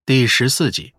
第14集。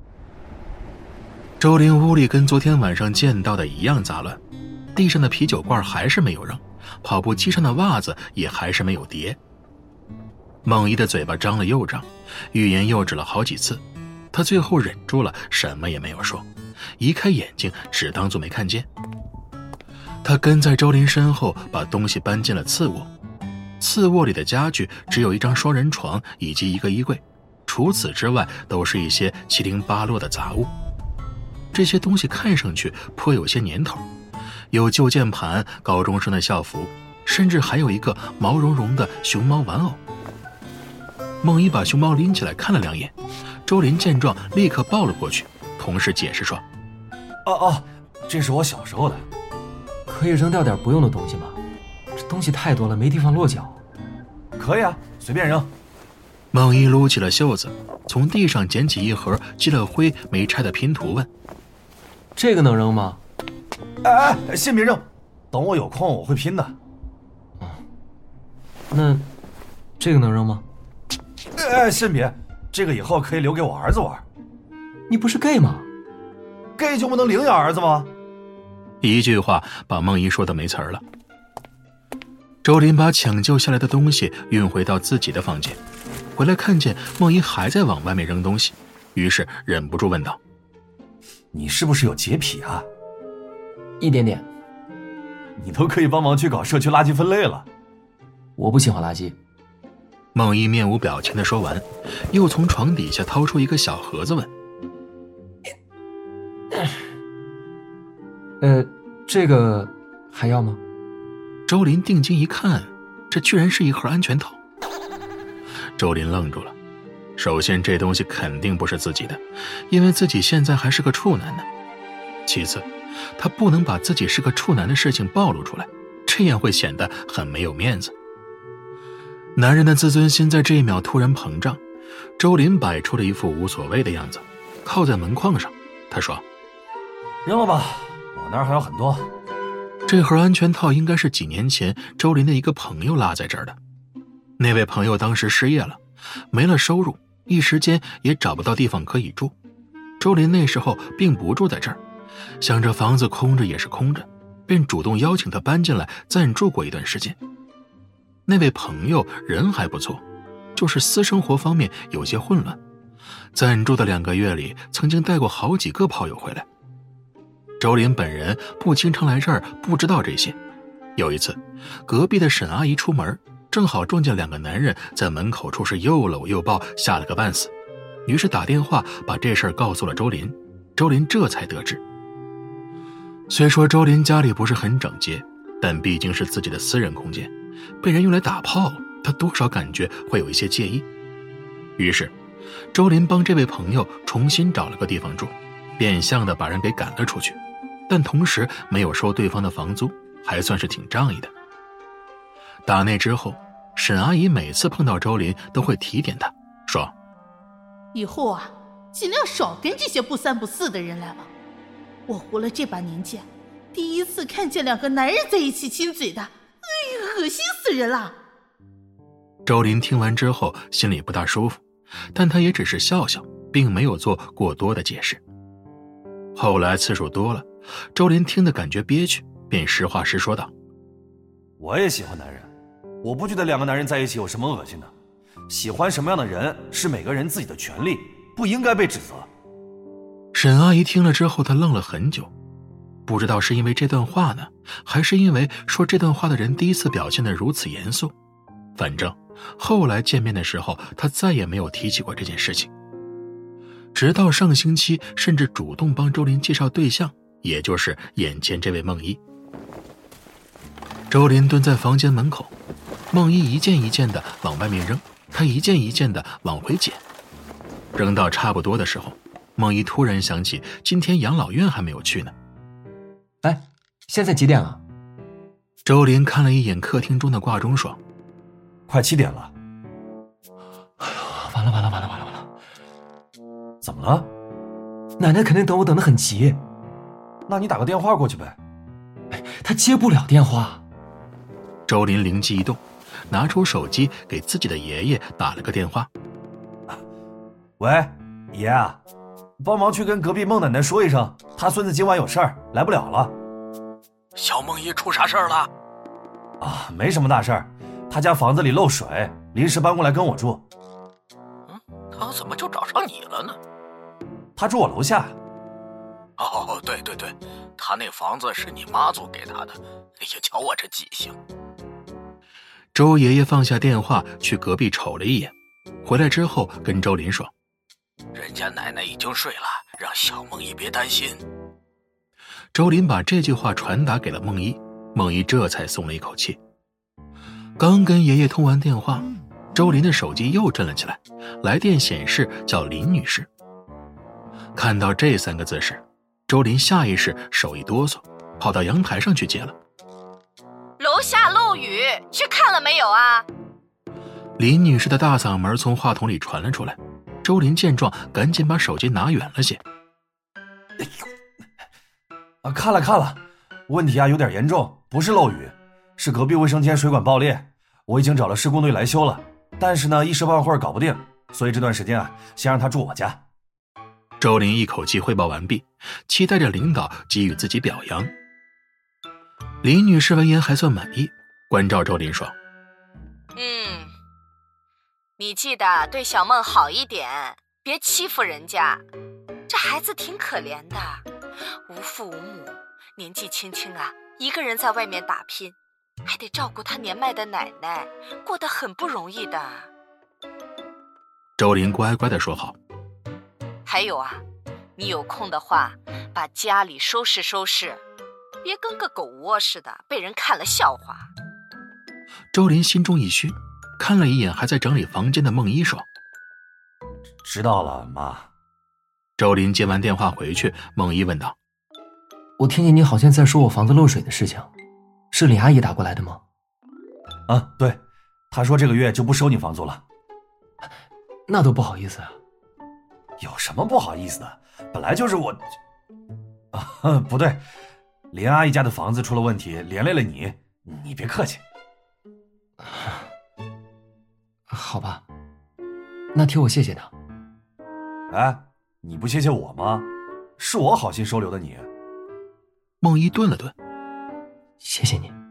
周林屋里跟昨天晚上见到的一样杂乱，地上的啤酒罐还是没有扔，跑步机上的袜子也还是没有叠。孟一的嘴巴张了又张，欲言又止了好几次，他最后忍住了，什么也没有说，移开眼睛只当作没看见。他跟在周林身后，把东西搬进了次卧。次卧里的家具只有一张双人床以及一个衣柜，除此之外都是一些七零八落的杂物。这些东西看上去颇有些年头，有旧键盘、高中生的校服，甚至还有一个毛茸茸的熊猫玩偶。孟一把熊猫拎起来看了两眼，周林见状立刻抱了过去，同时解释说： 这是我小时候的。 可以扔掉点不用的东西吗？这东西太多了，没地方落脚。 可以啊，随便扔。 孟一撸起了袖子，从地上捡起一盒积了灰没拆的拼图，问： 这个能扔吗？ 先别扔，等我有空我会拼的。 那这个能扔吗？ 先别，这个以后可以留给我儿子玩。 你不是 gay 吗？ gay 就不能领养儿子吗？ 一句话把孟一说的没词儿了。周林把抢救下来的东西运回到自己的房间，回来看见孟一还在往外面扔东西，于是忍不住问道： 你是不是有洁癖啊？ 一点点。 你都可以帮忙去搞社区垃圾分类了。 我不喜欢垃圾。 孟一面无表情地说完，又从床底下掏出一个小盒子问： 这个还要吗？ 周林定睛一看，这居然是一盒安全套。周林愣住了，首先这东西肯定不是自己的，因为自己现在还是个处男呢。其次，他不能把自己是个处男的事情暴露出来，这样会显得很没有面子。男人的自尊心在这一秒突然膨胀，周林摆出了一副无所谓的样子，靠在门框上。他说： 扔了吧，我那儿还有很多。 这盒安全套应该是几年前周林的一个朋友落在这儿的。那位朋友当时失业了，没了收入，一时间也找不到地方可以住。周林那时候并不住在这儿，想着房子空着也是空着，便主动邀请他搬进来暂住过一段时间。那位朋友人还不错，就是私生活方面有些混乱，暂住的2个月里曾经带过好几个炮友回来。周林本人不经常来这儿，不知道这些。有一次，隔壁的沈阿姨出门，正好撞见2个男人在门口处是又搂又抱，吓了个半死，于是打电话把这事儿告诉了周林，周林这才得知。虽说周林家里不是很整洁，但毕竟是自己的私人空间，被人用来打炮，他多少感觉会有一些介意。于是周林帮这位朋友重新找了个地方住，变相的把人给赶了出去，但同时没有收对方的房租，还算是挺仗义的。打那之后，沈阿姨每次碰到周林都会提点他，说： 以后啊，尽量少跟这些不三不四的人来往。我活了这把年纪，第一次看见2个男人在一起亲嘴的，恶心死人了。 周林听完之后心里不大舒服，但他也只是笑笑，并没有做过多的解释。后来次数多了，周林听得感觉憋屈，便实话实说道： 我也喜欢男人，我不觉得2个男人在一起有什么恶心的。喜欢什么样的人是每个人自己的权利，不应该被指责。 沈阿姨听了之后，她愣了很久，不知道是因为这段话呢，还是因为说这段话的人第一次表现得如此严肃。反正后来见面的时候，她再也没有提起过这件事情。直到上星期，甚至主动帮周林介绍对象，也就是眼前这位孟一。周林蹲在房间门口，孟一一件一件的往外面扔，他一件一件的往回捡。扔到差不多的时候，孟一突然想起今天养老院还没有去呢。 现在几点了？ 周林看了一眼客厅中的挂钟，说： 快7点了。 完了。 怎么了？ 奶奶肯定等我等得很急。 那你打个电话过去呗。 她接不了电话。 周林灵机一动，拿出手机给自己的爷爷打了个电话。 喂， 爷啊，帮忙去跟隔壁孟奶奶说一声，她孙子今晚有事儿来不了了。 小孟姨出啥事儿了？ 啊，没什么大事儿，她家房子里漏水，临时搬过来跟我住。 她怎么就找上你了呢？ 她住我楼下。 哦，对，她那房子是你妈租给她的。哎呀，瞧我这记性。 周爷爷放下电话，去隔壁瞅了一眼，回来之后跟周林说：“ 人家奶奶已经睡了，让小孟姨别担心。” 周林把这句话传达给了孟一，孟一这才松了一口气。刚跟爷爷通完电话，周林的手机又震了起来，来电显示叫林女士。看到这3个字时，周林下意识手一哆嗦，跑到阳台上去接了。 楼下漏雨，去看了没有啊？ 林女士的大嗓门从话筒里传了出来，周林见状赶紧把手机拿远了些。 看了，问题有点严重，不是漏雨，是隔壁卫生间水管爆裂，我已经找了施工队来修了，但是呢一时半会儿搞不定，所以这段时间先让他住我家。 周林一口气汇报完毕，期待着领导给予自己表扬。林女士闻言还算满意，关照周林说：“ 你记得对小孟好一点，别欺负人家。这孩子挺可怜的，无父无母，年纪轻轻一个人在外面打拼，还得照顾他年迈的奶奶，过得很不容易的。” 周林乖乖地说好。 还有你有空的话，把家里收拾收拾，别跟个狗窝似的，被人看了笑话。 周林心中一虚，看了一眼还在整理房间的孟一说：“ 知道了，妈。” 周林接完电话回去，孟一问道：“ 我听见你好像在说我房子漏水的事情，是李阿姨打过来的吗？” 对，她说这个月就不收你房租了。 那都不好意思啊。 有什么不好意思的？本来就是我……不对，林阿姨家的房子出了问题，连累了你，你别客气。 好吧，那替我谢谢他。 你不谢谢我吗？是我好心收留的你。 孟一顿了顿， 谢谢你。